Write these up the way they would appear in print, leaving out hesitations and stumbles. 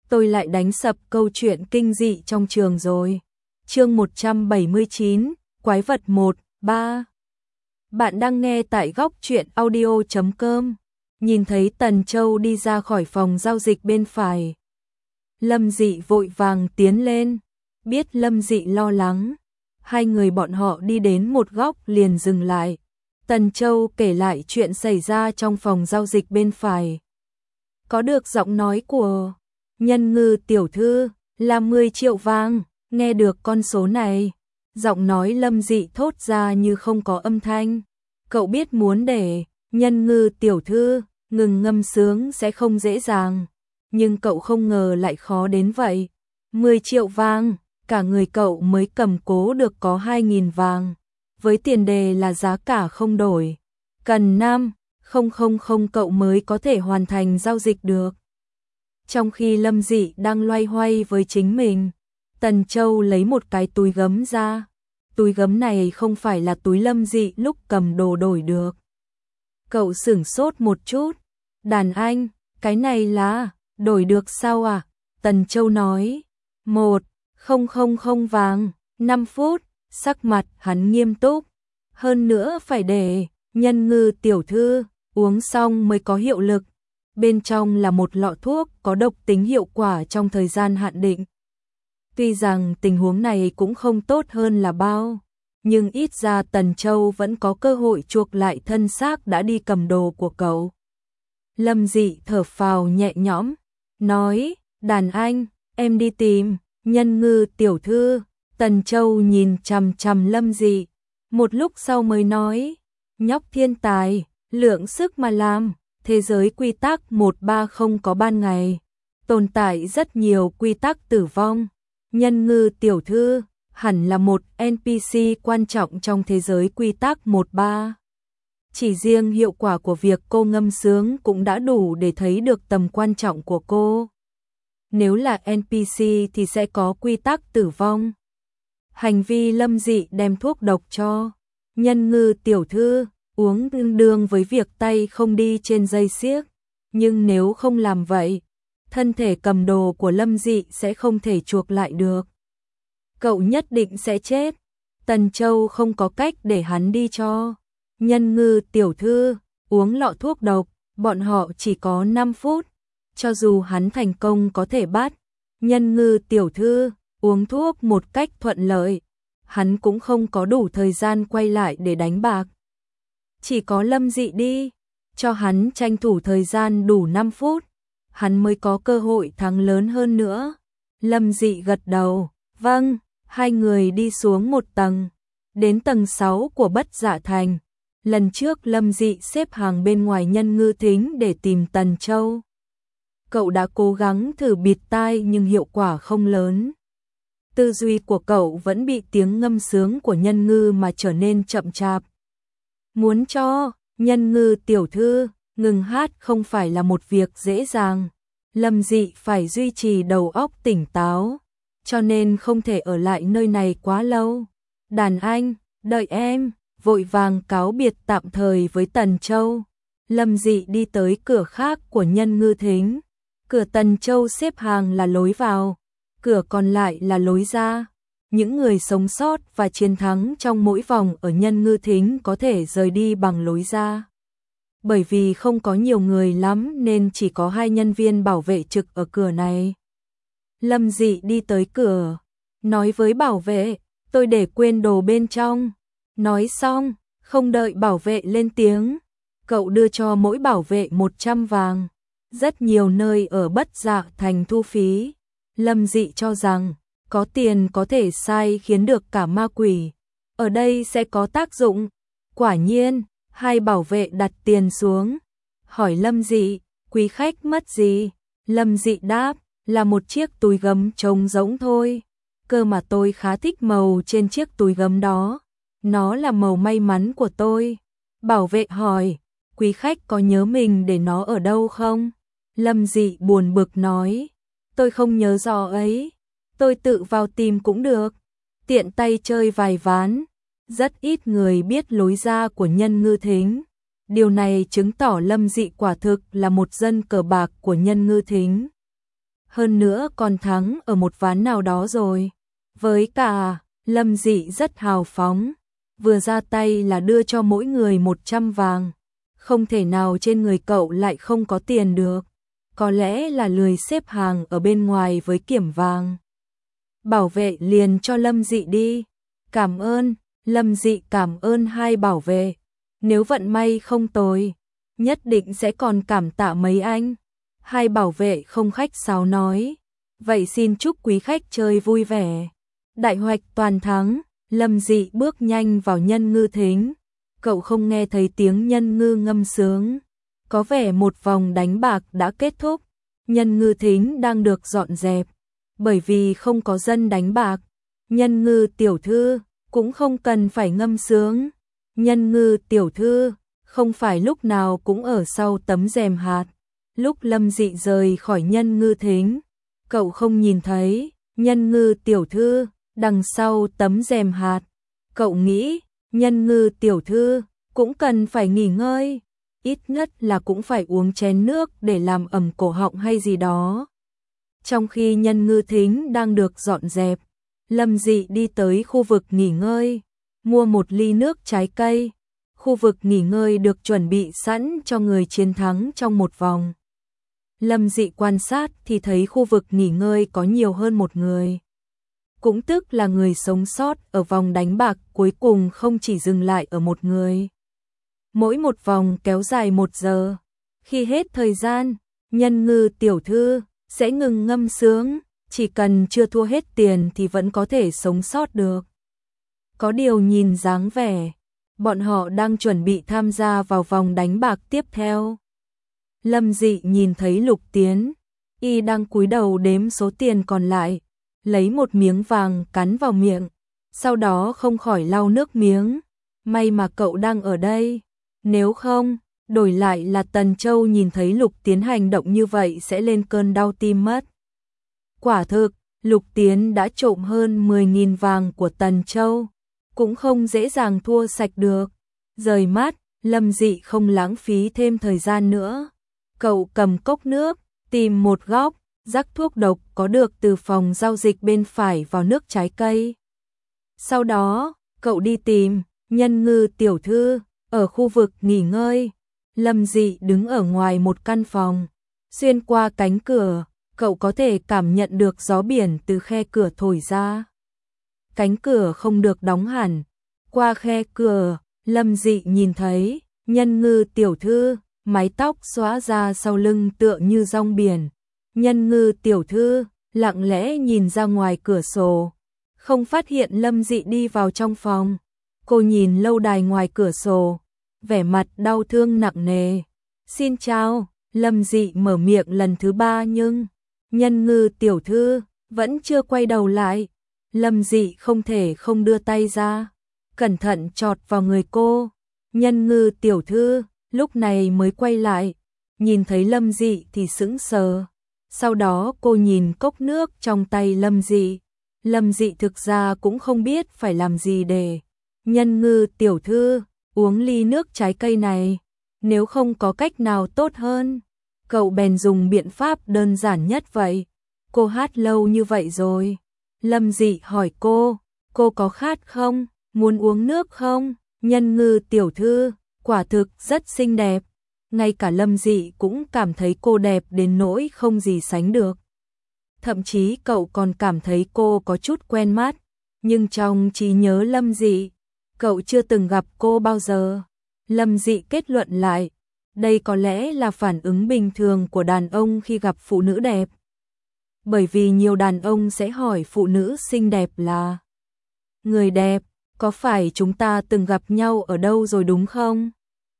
tôi lại đánh sập câu chuyện kinh dị trong trường rồi. Chương 179, Quái vật 1, 3. Bạn đang nghe tại góc truyện audio.com. Nhìn thấy Tần Châu đi ra khỏi phòng giao dịch bên phải. Lâm Dị vội vàng tiến lên. Biết Lâm Dị lo lắng. Hai người bọn họ đi đến một góc liền dừng lại. Tần Châu kể lại chuyện xảy ra trong phòng giao dịch bên phải. Có được giọng nói của Nhân Ngư tiểu thư là 10 triệu vàng. Nghe được con số này, giọng nói Lâm Dị thốt ra như không có âm thanh. Cậu biết muốn để Nhân Ngư tiểu thư ngừng ngâm sướng sẽ không dễ dàng, nhưng cậu không ngờ lại khó đến vậy. 10 triệu vàng, cả người cậu mới cầm cố được có 2.000 vàng, với tiền đề là giá cả không đổi. Cần 5,000 cậu mới có thể hoàn thành giao dịch được. Trong khi Lâm Dị đang loay hoay với chính mình, Tần Châu lấy một cái túi gấm ra. Túi gấm này không phải là túi Lâm Dị lúc cầm đồ đổi được. Cậu sửng sốt một chút. Đàn anh, cái này là đổi được sao à? Tần Châu nói. 1,000 vàng, 5 phút, sắc mặt hắn nghiêm túc. Hơn nữa phải để Nhân Ngư tiểu thư uống xong mới có hiệu lực. Bên trong là một lọ thuốc có độc tính hiệu quả trong thời gian hạn định. Tuy rằng tình huống này cũng không tốt hơn là bao, nhưng ít ra Tần Châu vẫn có cơ hội chuộc lại thân xác đã đi cầm đồ của cậu. Lâm Dị thở phào nhẹ nhõm, nói, đàn anh, em đi tìm Nhân Ngư tiểu thư. Tần Châu nhìn chằm chằm Lâm Dị, một lúc sau mới nói, nhóc thiên tài, lượng sức mà làm, thế giới quy tắc 130 có ban ngày, tồn tại rất nhiều quy tắc tử vong. Nhân Ngư tiểu thư hẳn là một NPC quan trọng trong thế giới quy tắc 13. Chỉ riêng hiệu quả của việc cô ngâm sướng cũng đã đủ để thấy được tầm quan trọng của cô. Nếu là NPC thì sẽ có quy tắc tử vong. Hành vi Lâm Dị đem thuốc độc cho Nhân Ngư tiểu thư uống tương đương với việc tay không đi trên dây xiếc. Nhưng nếu không làm vậy, thân thể cầm đồ của Lâm Dị sẽ không thể chuộc lại được. Cậu nhất định sẽ chết. Tần Châu không có cách để hắn đi cho Nhân Ngư tiểu thư uống lọ thuốc độc, bọn họ chỉ có 5 phút. Cho dù hắn thành công có thể bắt Nhân Ngư tiểu thư uống thuốc một cách thuận lợi, hắn cũng không có đủ thời gian quay lại để đánh bạc. Chỉ có Lâm Dị đi, cho hắn tranh thủ thời gian đủ 5 phút, hắn mới có cơ hội thắng lớn hơn nữa. Lâm Dị gật đầu, vâng. Hai người đi xuống một tầng, đến tầng 6 của Bất Dạ Thành. Lần trước Lâm Dị xếp hàng bên ngoài Nhân Ngư thính để tìm Tần Châu. Cậu đã cố gắng thử bịt tai nhưng hiệu quả không lớn. Tư duy của cậu vẫn bị tiếng ngâm sướng của Nhân Ngư mà trở nên chậm chạp. Muốn cho Nhân Ngư tiểu thư ngừng hát không phải là một việc dễ dàng. Lâm Dị phải duy trì đầu óc tỉnh táo, cho nên không thể ở lại nơi này quá lâu. Đàn anh, đợi em. Vội vàng cáo biệt tạm thời với Tần Châu. Lâm Dị đi tới cửa khác của Nhân Ngư thính. Cửa Tần Châu xếp hàng là lối vào, cửa còn lại là lối ra. Những người sống sót và chiến thắng trong mỗi vòng ở Nhân Ngư thính có thể rời đi bằng lối ra. Bởi vì không có nhiều người lắm nên chỉ có 2 nhân viên bảo vệ trực ở cửa này. Lâm Dị đi tới cửa, nói với bảo vệ, tôi để quên đồ bên trong. Nói xong, không đợi bảo vệ lên tiếng, cậu đưa cho mỗi bảo vệ 100 vàng. Rất nhiều nơi ở Bất Dạ Thành thu phí. Lâm Dị cho rằng, có tiền có thể sai khiến được cả ma quỷ. Ở đây sẽ có tác dụng. Quả nhiên, 2 bảo vệ đặt tiền xuống. Hỏi Lâm Dị, quý khách mất gì? Lâm Dị đáp, là một chiếc túi gấm trông rỗng thôi. Cơ mà tôi khá thích màu trên chiếc túi gấm đó. Nó là màu may mắn của tôi. Bảo vệ hỏi, quý khách có nhớ mình để nó ở đâu không? Lâm Dị buồn bực nói, tôi không nhớ rõ ấy. Tôi tự vào tìm cũng được. Tiện tay chơi vài ván. Rất ít người biết lối ra của Nhân Ngư thính. Điều này chứng tỏ Lâm Dị quả thực là một dân cờ bạc của Nhân Ngư thính. hơn nữa còn thắng ở một ván nào đó rồi. Với cả, Lâm Dị rất hào phóng, vừa ra tay là đưa cho mỗi người 100 vàng. Không thể nào trên người cậu lại không có tiền được, có lẽ là lười xếp hàng ở bên ngoài với kiểm vàng. Bảo vệ liền cho Lâm Dị đi. Cảm ơn. Lâm Dị cảm ơn hai bảo vệ. Nếu vận may không tồi, nhất định sẽ còn cảm tạ mấy anh. Hai bảo vệ không khách sáo nói. Vậy xin chúc quý khách chơi vui vẻ. Đại hoạch toàn thắng. Lâm Dị bước nhanh vào Nhân Ngư Thính. Cậu không nghe thấy tiếng Nhân Ngư ngâm sướng. Có vẻ một vòng đánh bạc đã kết thúc. Nhân Ngư Thính đang được dọn dẹp. Bởi vì không có dân đánh bạc, Nhân Ngư tiểu thư cũng không cần phải ngâm sướng. Nhân Ngư tiểu thư không phải lúc nào cũng ở sau tấm rèm hạt. Lúc Lâm Dị rời khỏi Nhân Ngư Thính, cậu không nhìn thấy Nhân Ngư tiểu thư đằng sau tấm rèm hạt. Cậu nghĩ Nhân Ngư tiểu thư cũng cần phải nghỉ ngơi, ít nhất là cũng phải uống chén nước để làm ẩm cổ họng hay gì đó. Trong khi Nhân Ngư Thính đang được dọn dẹp, Lâm Dị đi tới khu vực nghỉ ngơi, mua một ly nước trái cây. Khu vực nghỉ ngơi được chuẩn bị sẵn cho người chiến thắng trong một vòng. Lâm Dị quan sát thì thấy khu vực nghỉ ngơi có nhiều hơn một người. Cũng tức là người sống sót ở vòng đánh bạc cuối cùng không chỉ dừng lại ở một người. Mỗi một vòng kéo dài 1 giờ. Khi hết thời gian, Nhân Ngư tiểu thư sẽ ngừng ngâm sướng, chỉ cần chưa thua hết tiền thì vẫn có thể sống sót được. Có điều nhìn dáng vẻ, bọn họ đang chuẩn bị tham gia vào vòng đánh bạc tiếp theo. Lâm Dị nhìn thấy Lục Tiến, y đang cúi đầu đếm số tiền còn lại, lấy một miếng vàng cắn vào miệng, sau đó không khỏi lau nước miếng. May mà cậu đang ở đây, nếu không, đổi lại là Tần Châu nhìn thấy Lục Tiến hành động như vậy sẽ lên cơn đau tim mất. Quả thực, Lục Tiến đã trộm hơn 10.000 vàng của Tần Châu, cũng không dễ dàng thua sạch được. Rời mắt, Lâm Dị không lãng phí thêm thời gian nữa. Cậu cầm cốc nước, tìm một góc, rắc thuốc độc có được từ phòng giao dịch bên phải vào nước trái cây. Sau đó, cậu đi tìm Nhân Ngư tiểu thư ở khu vực nghỉ ngơi. Lâm Dị đứng ở ngoài một căn phòng, xuyên qua cánh cửa, cậu có thể cảm nhận được gió biển từ khe cửa thổi ra. Cánh cửa không được đóng hẳn, qua khe cửa, Lâm Dị nhìn thấy Nhân Ngư tiểu thư, mái tóc xõa ra sau lưng tựa như rong biển. Nhân Ngư tiểu thư lặng lẽ nhìn ra ngoài cửa sổ, không phát hiện Lâm Dị đi vào trong phòng. Cô nhìn lâu đài ngoài cửa sổ, vẻ mặt đau thương nặng nề. Xin chào. Lâm Dị mở miệng lần thứ 3 nhưng Nhân Ngư tiểu thư vẫn chưa quay đầu lại. Lâm Dị không thể không đưa tay ra, cẩn thận chọt vào người cô. Nhân Ngư tiểu thư lúc này mới quay lại, nhìn thấy Lâm Dị thì sững sờ. Sau đó cô nhìn cốc nước trong tay Lâm Dị. Lâm Dị thực ra cũng không biết phải làm gì để Nhân Ngư tiểu thư uống ly nước trái cây này. Nếu không có cách nào tốt hơn, cậu bèn dùng biện pháp đơn giản nhất vậy. Cô hát lâu như vậy rồi. Lâm Dị hỏi cô có khát không, muốn uống nước không? Nhân Ngư tiểu thư quả thực rất xinh đẹp. Ngay cả Lâm Dị cũng cảm thấy cô đẹp đến nỗi không gì sánh được. Thậm chí cậu còn cảm thấy cô có chút quen mắt, nhưng trong trí nhớ Lâm Dị, cậu chưa từng gặp cô bao giờ. Lâm Dị kết luận lại, đây có lẽ là phản ứng bình thường của đàn ông khi gặp phụ nữ đẹp. Bởi vì nhiều đàn ông sẽ hỏi phụ nữ xinh đẹp là người đẹp, có phải chúng ta từng gặp nhau ở đâu rồi đúng không?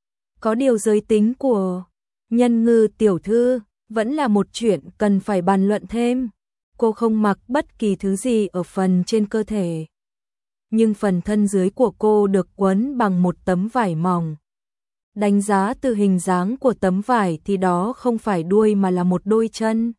Có điều giới tính của Nhân Ngư tiểu thư vẫn là một chuyện cần phải bàn luận thêm. Cô không mặc bất kỳ thứ gì ở phần trên cơ thể, nhưng phần thân dưới của cô được quấn bằng một tấm vải mỏng. Đánh giá từ hình dáng của tấm vải thì đó không phải đuôi mà là một đôi chân.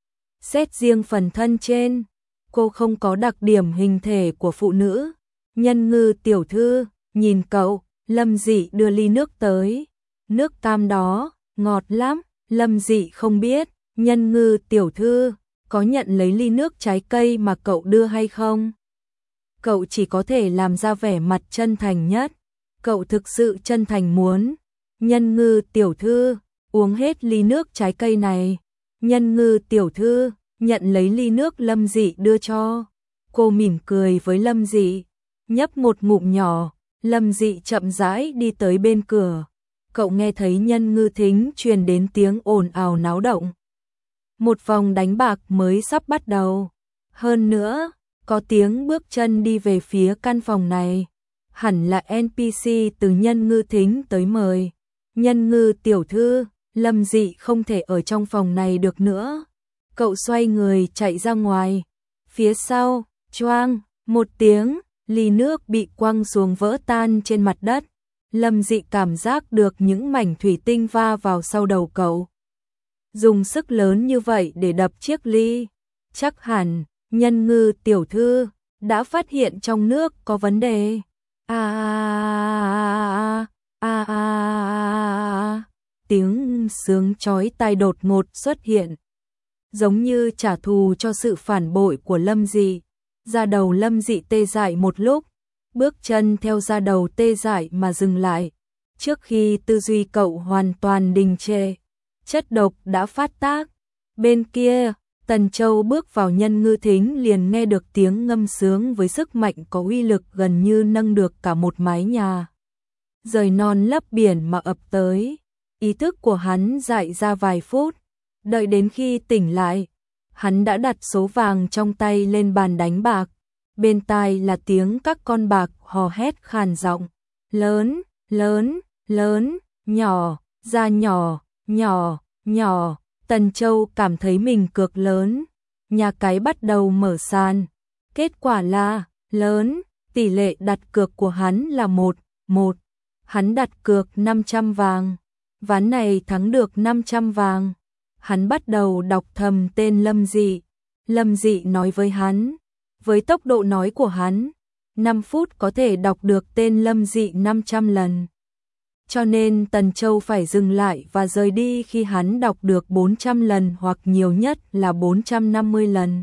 Xét riêng phần thân trên, cô không có đặc điểm hình thể của phụ nữ. Nhân Ngư tiểu thư nhìn cậu. Lâm Dị đưa ly nước tới. Nước cam đó ngọt lắm. Lâm Dị không biết Nhân Ngư tiểu thư có nhận lấy ly nước trái cây mà cậu đưa hay không? Cậu chỉ có thể làm ra vẻ mặt chân thành nhất. Cậu thực sự chân thành muốn. Nhân Ngư tiểu thư, uống hết ly nước trái cây này. Nhân Ngư tiểu thư, nhận lấy ly nước Lâm Dị đưa cho. Cô mỉm cười với Lâm Dị, nhấp một ngụm nhỏ. Lâm Dị chậm rãi đi tới bên cửa. Cậu nghe thấy Nhân Ngư thính truyền đến tiếng ồn ào náo động. Một vòng đánh bạc mới sắp bắt đầu. Hơn nữa, có tiếng bước chân đi về phía căn phòng này. Hẳn là NPC từ Nhân Ngư thính tới mời. Nhân Ngư tiểu thư, Lâm Dị không thể ở trong phòng này được nữa. Cậu xoay người chạy ra ngoài. Phía sau, choang, một tiếng, ly nước bị quăng xuống vỡ tan trên mặt đất. Lâm Dị cảm giác được những mảnh thủy tinh va vào sau đầu cậu. Dùng sức lớn như vậy để đập chiếc ly. Chắc hẳn, Nhân Ngư tiểu thư đã phát hiện trong nước có vấn đề. Tiếng sướng chói tai đột ngột xuất hiện, giống như trả thù cho sự phản bội của Lâm Dị. Da đầu Lâm Dị tê dại một lúc, bước chân theo da đầu tê dại mà dừng lại. Trước khi tư duy cậu hoàn toàn đình trệ, chất độc đã phát tác. Bên kia, Tần Châu bước vào Nhân Ngư thính liền nghe được tiếng ngâm sướng với sức mạnh có uy lực gần như nâng được cả một mái nhà. Rời non lấp biển mà ập tới. Ý thức của hắn dại ra vài phút. Đợi đến khi tỉnh lại, hắn đã đặt số vàng trong tay lên bàn đánh bạc. Bên tai là tiếng các con bạc hò hét khàn giọng. Lớn, lớn, lớn, nhỏ, ra nhỏ, nhỏ, nhỏ. Tần Châu cảm thấy mình cược lớn. Nhà cái bắt đầu mở sàn. Kết quả là lớn. Tỷ lệ đặt cược của hắn là 1-1. Hắn đặt cược 500 vàng. Ván này thắng được 500 vàng. Hắn bắt đầu đọc thầm tên Lâm Dị. Lâm Dị nói với hắn. Với tốc độ nói của hắn, 5 phút có thể đọc được tên Lâm Dị 500 lần. Cho nên Tần Châu phải dừng lại và rời đi khi hắn đọc được 400 lần hoặc nhiều nhất là 450 lần.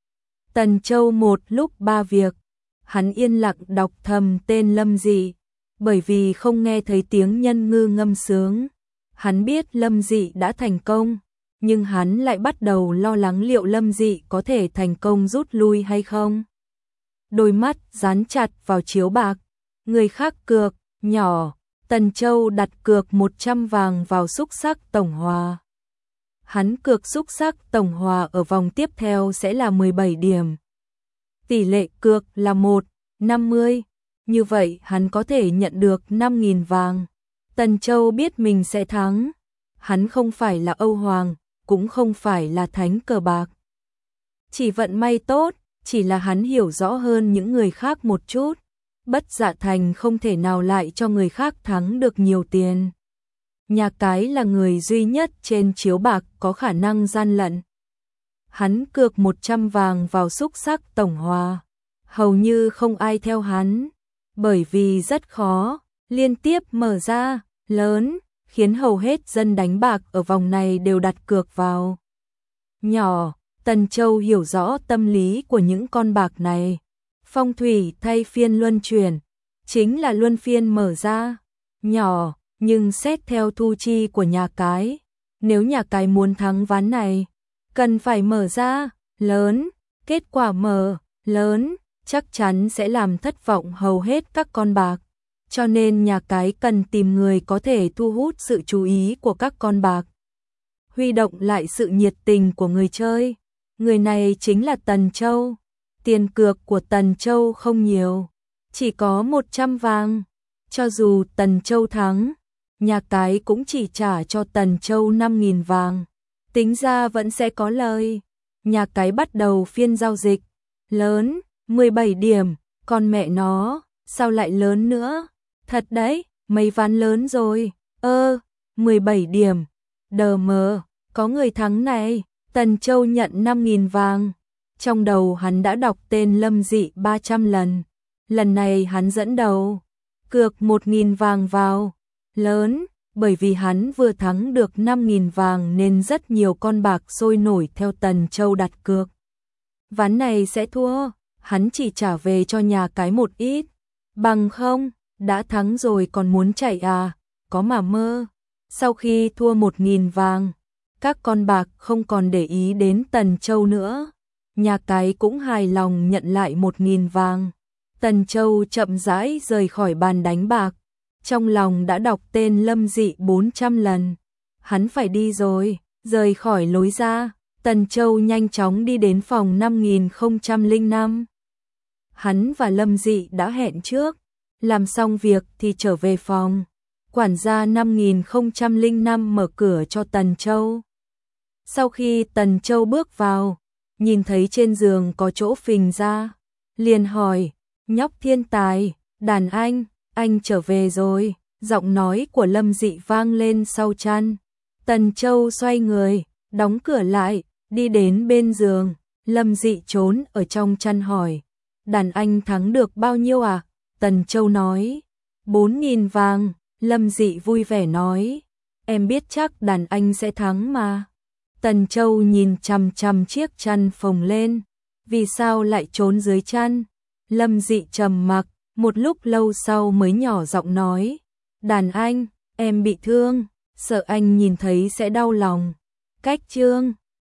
Tần Châu một lúc 3 việc. Hắn yên lặng đọc thầm tên Lâm Dị, bởi vì không nghe thấy tiếng Nhân Ngư ngâm sướng. Hắn biết Lâm Dị đã thành công, nhưng hắn lại bắt đầu lo lắng liệu Lâm Dị có thể thành công rút lui hay không. Đôi mắt dán chặt vào chiếu bạc. Người khác cược, nhỏ. Tần Châu đặt cược 100 vàng vào xúc sắc tổng hòa. Hắn cược xúc sắc tổng hòa ở vòng tiếp theo sẽ là 17 điểm. Tỷ lệ cược là 1/50. Như vậy hắn có thể nhận được 5.000 vàng. Tần Châu biết mình sẽ thắng. Hắn không phải là Âu Hoàng, cũng không phải là thánh cờ bạc. Chỉ vận may tốt, chỉ là hắn hiểu rõ hơn những người khác một chút. Bất Dạ Thành không thể nào lại cho người khác thắng được nhiều tiền. Nhà cái là người duy nhất trên chiếu bạc có khả năng gian lận. Hắn cược 100 vàng vào xúc sắc tổng hòa. Hầu như không ai theo hắn, bởi vì rất khó, liên tiếp mở ra, lớn, khiến hầu hết dân đánh bạc ở vòng này đều đặt cược vào. Nhỏ, Tần Châu hiểu rõ tâm lý của những con bạc này. Phong thủy thay phiên luân chuyển, chính là luân phiên mở ra. Nhỏ, nhưng xét theo thu chi của nhà cái, nếu nhà cái muốn thắng ván này, cần phải mở ra, lớn, kết quả mở, lớn, chắc chắn sẽ làm thất vọng hầu hết các con bạc. Cho nên nhà cái cần tìm người có thể thu hút sự chú ý của các con bạc, huy động lại sự nhiệt tình của người chơi. Người này chính là Tần Châu. Tiền cược của Tần Châu không nhiều, chỉ có 100 vàng. Cho dù Tần Châu thắng, nhà cái cũng chỉ trả cho Tần Châu 5.000 vàng. Tính ra vẫn sẽ có lời. Nhà cái bắt đầu phiên giao dịch. Lớn, 17 điểm, con mẹ nó, sao lại lớn nữa? Thật đấy, mấy ván lớn rồi. 17 điểm. Đờ mờ, có người thắng này. Tần Châu nhận 5.000 vàng. Trong đầu hắn đã đọc tên Lâm Dị 300 lần. Lần này hắn dẫn đầu. Cược 1.000 vàng vào. Lớn, bởi vì hắn vừa thắng được 5.000 vàng nên rất nhiều con bạc sôi nổi theo Tần Châu đặt cược. Ván này sẽ thua, hắn chỉ trả về cho nhà cái một ít, bằng không, đã thắng rồi còn muốn chạy à, có mà mơ. Sau khi thua 1.000 vàng, các con bạc không còn để ý đến Tần Châu nữa, nhà cái cũng hài lòng nhận lại 1.000 vàng. Tần Châu chậm rãi rời khỏi bàn đánh bạc, trong lòng đã đọc tên Lâm Dị 400 lần. Hắn phải đi rồi, rời khỏi lối ra, Tần Châu nhanh chóng đi đến phòng 5005. Hắn và Lâm Dị đã hẹn trước, làm xong việc thì trở về phòng. Quản gia 5005 mở cửa cho Tần Châu. Sau khi Tần Châu bước vào, nhìn thấy trên giường có chỗ phình ra, liền hỏi, nhóc thiên tài, đàn anh trở về rồi, giọng nói của Lâm Dị vang lên sau chăn. Tần Châu xoay người, đóng cửa lại, đi đến bên giường, Lâm Dị trốn ở trong chăn hỏi, đàn anh thắng được bao nhiêu à? Tần Châu nói, 4.000 vàng, Lâm Dị vui vẻ nói, em biết chắc đàn anh sẽ thắng mà. Tần Châu nhìn chằm chằm chiếc chăn phồng lên, vì sao lại trốn dưới chăn? Lâm Dị trầm mặc, một lúc lâu sau mới nhỏ giọng nói, đàn anh, em bị thương, sợ anh nhìn thấy sẽ đau lòng. Cách chương